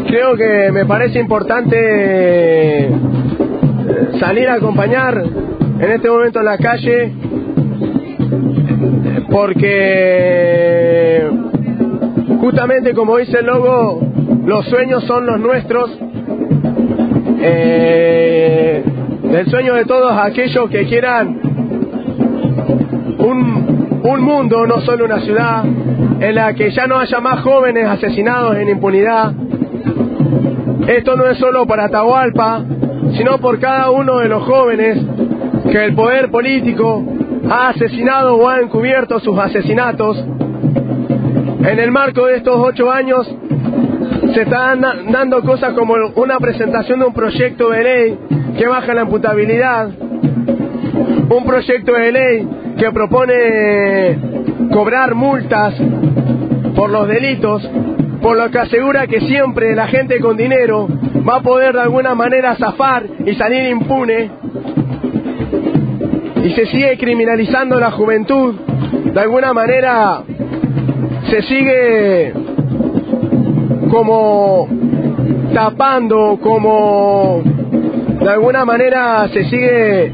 Creo que me parece importante salir a acompañar en este momento en la calle, porque justamente como dice el logo, los sueños son los nuestros, el sueño de todos aquellos que quieran un mundo, no solo una ciudad, en la que ya no haya más jóvenes asesinados en impunidad. Esto no es solo para Atahualpa, sino por cada uno de los jóvenes que el poder político ha asesinado o ha encubierto sus asesinatos. En el marco de estos 8 años se están dando cosas como una presentación de un proyecto de ley que baja la imputabilidad, un proyecto de ley que propone cobrar multas por los delitos, por lo que asegura que siempre la gente con dinero va a poder de alguna manera zafar y salir impune, y se sigue criminalizando la juventud. De alguna manera se sigue como tapando, como de alguna manera se sigue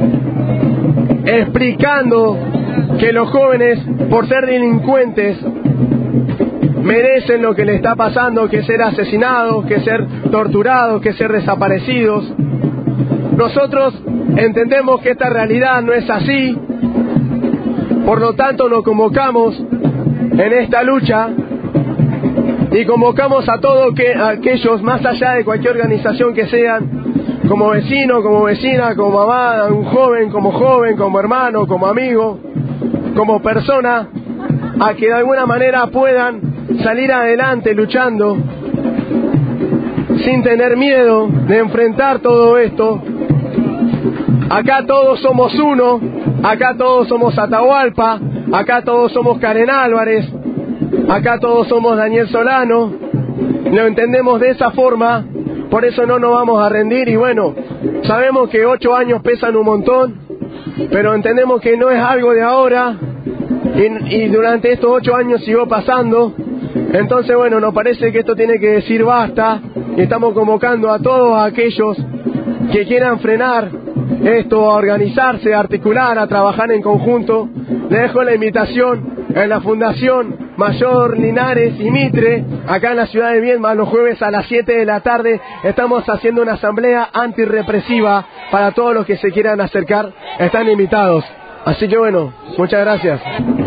explicando que los jóvenes, por ser delincuentes, merecen lo que le está pasando, que ser asesinados, que ser torturados, que ser desaparecidos. Nosotros entendemos que esta realidad no es así, por lo tanto nos convocamos en esta lucha y convocamos a todos aquellos, más allá de cualquier organización que sean, como vecino, como vecina, como mamá, un joven, como hermano, como amigo, como persona, a que de alguna manera puedan salir adelante luchando sin tener miedo de enfrentar todo esto. Acá todos somos uno, acá todos somos Atahualpa, acá todos somos Karen Álvarez, acá todos somos Daniel Solano, lo entendemos de esa forma, por eso no nos vamos a rendir. Y bueno, sabemos que 8 años pesan un montón, pero entendemos que no es algo de ahora, y durante estos 8 años siguió pasando. Entonces bueno, nos parece que esto tiene que decir basta, y estamos convocando a todos aquellos que quieran frenar esto, a organizarse, a articular, a trabajar en conjunto. Les dejo la invitación en la Fundación Mayor Linares y Mitre, acá en la ciudad de Viedma, los jueves a las 7 de la tarde. Estamos haciendo una asamblea antirrepresiva para todos los que se quieran acercar, están invitados. Así que bueno, muchas gracias.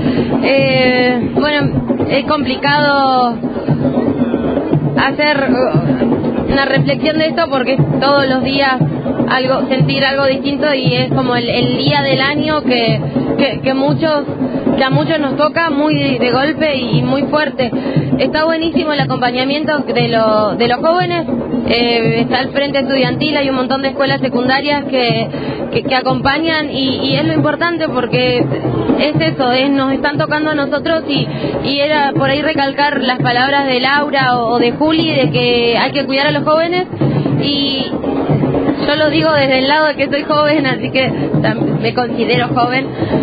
Bueno, es complicado hacer una reflexión de esto porque es todos los días sentir algo distinto, y es como el día del año que a muchos nos toca muy de golpe y muy fuerte. Está buenísimo el acompañamiento de los jóvenes. Está el Frente Estudiantil, hay un montón de escuelas secundarias que acompañan, y es lo importante porque es eso, nos están tocando a nosotros, y era por ahí recalcar las palabras de Laura o de Juli de que hay que cuidar a los jóvenes, y yo lo digo desde el lado de que soy joven, así que me considero joven.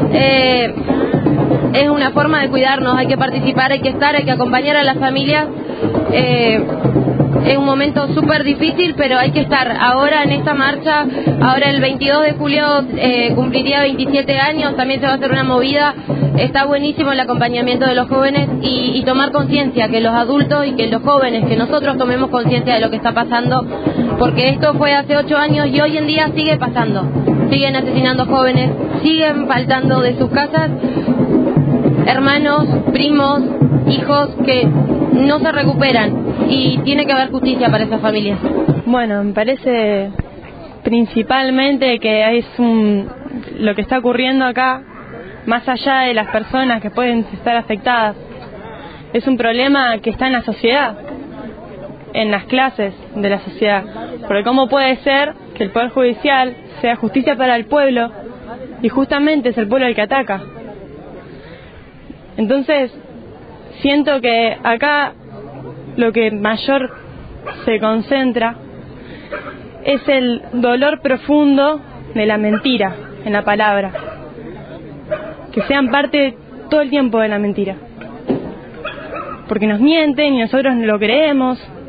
Es una forma de cuidarnos, hay que participar, hay que estar, hay que acompañar a las familias. Es un momento súper difícil, pero hay que estar ahora en esta marcha. Ahora el 22 de julio cumpliría 27 años, también se va a hacer una movida. Está buenísimo el acompañamiento de los jóvenes, y tomar conciencia, que los adultos y que los jóvenes, que nosotros tomemos conciencia de lo que está pasando, porque esto fue hace 8 años y hoy en día sigue pasando. Siguen asesinando jóvenes, siguen faltando de sus casas hermanos, primos, hijos que no se recuperan, y tiene que haber justicia para esas familias. Bueno, me parece principalmente que es lo que está ocurriendo acá, más allá de las personas que pueden estar afectadas, es un problema que está en la sociedad, en las clases de la sociedad. Porque ¿cómo puede ser que el Poder Judicial sea justicia para el pueblo y justamente es el pueblo el que ataca? Entonces, siento que acá lo que mayor se concentra es el dolor profundo de la mentira en la palabra, que sean parte todo el tiempo de la mentira, porque nos mienten y nosotros lo creemos,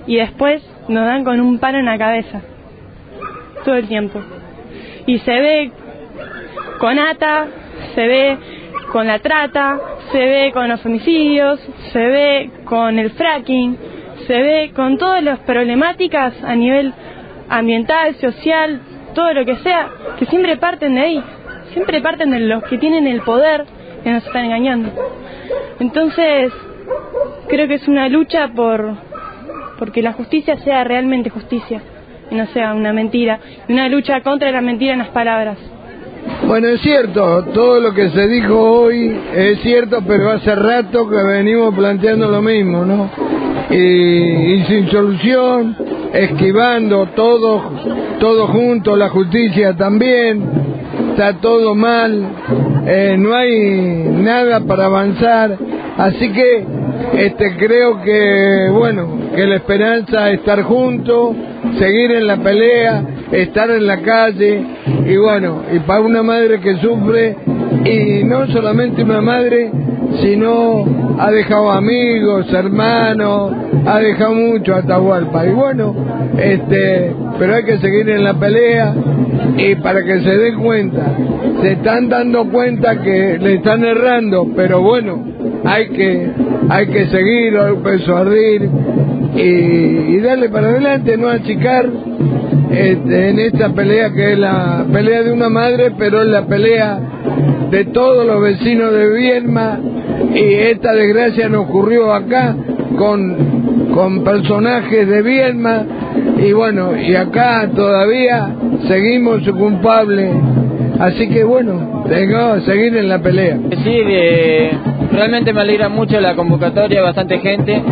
y después nos dan con un palo en la cabeza todo el tiempo. Y se ve con ATA, se ve con la trata, se ve con los homicidios, se ve con el fracking, se ve con todas las problemáticas a nivel ambiental, social, todo lo que sea, que siempre parten de ahí, siempre parten de los que tienen el poder que nos están engañando. Entonces, creo que es una lucha porque la justicia sea realmente justicia y no sea una mentira, y una lucha contra la mentira en las palabras. Bueno, es cierto, todo lo que se dijo hoy es cierto, pero hace rato que venimos planteando lo mismo, ¿no? Y sin solución, esquivando todo junto, la justicia también, está todo mal, no hay nada para avanzar, así que creo que, bueno, que la esperanza es estar juntos, seguir en la pelea, estar en la calle, y bueno, y para una madre que sufre, y no solamente una madre, sino ha dejado amigos, hermanos, ha dejado mucho a Atahualpa, y bueno, pero hay que seguir en la pelea, y para que se den cuenta, se están dando cuenta que le están errando, pero bueno, hay que seguir, persuadir y darle para adelante, no achicar en esta pelea que es la pelea de una madre, pero es la pelea de todos los vecinos de Viedma, y esta desgracia nos ocurrió acá con personajes de Viedma, y bueno, y acá todavía seguimos su culpable, así que bueno, tengo que seguir en la pelea. Sí, realmente me alegra mucho la convocatoria, bastante gente,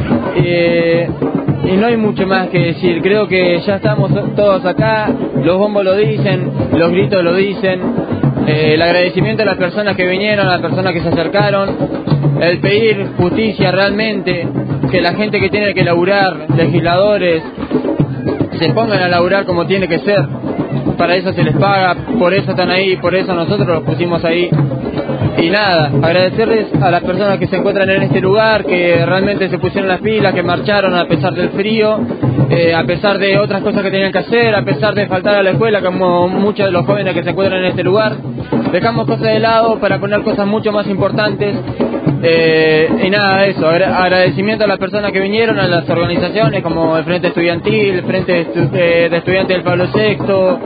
y no hay mucho más que decir. Creo que ya estamos todos acá, los bombos lo dicen, los gritos lo dicen, el agradecimiento a las personas que vinieron, a las personas que se acercaron, el pedir justicia realmente, que la gente que tiene que laburar, legisladores, se pongan a laburar como tiene que ser. Para eso se les paga, por eso están ahí, por eso nosotros los pusimos ahí. Y nada, agradecerles a las personas que se encuentran en este lugar, que realmente se pusieron las pilas, que marcharon a pesar del frío, a pesar de otras cosas que tenían que hacer, a pesar de faltar a la escuela, como muchos de los jóvenes que se encuentran en este lugar. Dejamos cosas de lado para poner cosas mucho más importantes. Y nada, eso, agradecimiento a las personas que vinieron, a las organizaciones como el Frente Estudiantil, el Frente de Estudiantes del Pablo VI,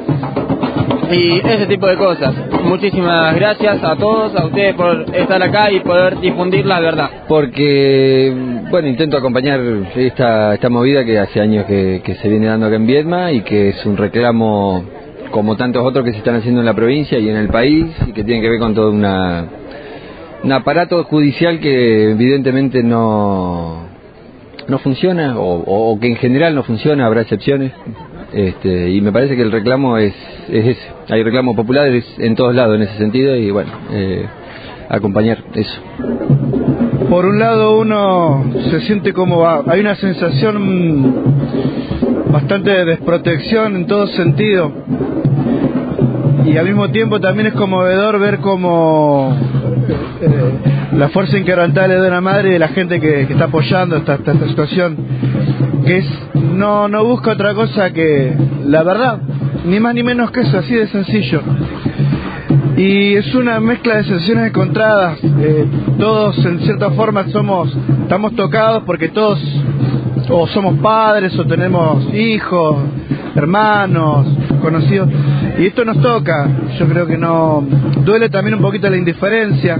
y ese tipo de cosas. Muchísimas gracias a todos, a ustedes por estar acá y poder difundir la verdad. Porque, bueno, intento acompañar esta movida que hace años que se viene dando acá en Viedma, y que es un reclamo como tantos otros que se están haciendo en la provincia y en el país, y que tienen que ver con todo un aparato judicial que evidentemente no funciona, o que en general no funciona, habrá excepciones. Y me parece que el reclamo es ese. Hay reclamos populares en todos lados en ese sentido, y bueno, acompañar eso. Por un lado uno se siente como hay una sensación bastante de desprotección en todo sentido, y al mismo tiempo también es conmovedor ver cómo la fuerza inquebrantable de una madre y de la gente que está apoyando esta situación, que no busca otra cosa que la verdad, ni más ni menos que eso, así de sencillo. Y es una mezcla de sensaciones encontradas. Todos en cierta forma estamos tocados porque todos o somos padres o tenemos hijos, hermanos, conocidos, y esto nos toca. Yo creo que no duele también un poquito la indiferencia,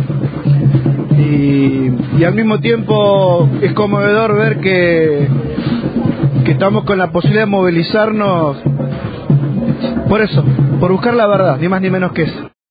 y al mismo tiempo es conmovedor ver que estamos con la posibilidad de movilizarnos por eso, por buscar la verdad, ni más ni menos que eso.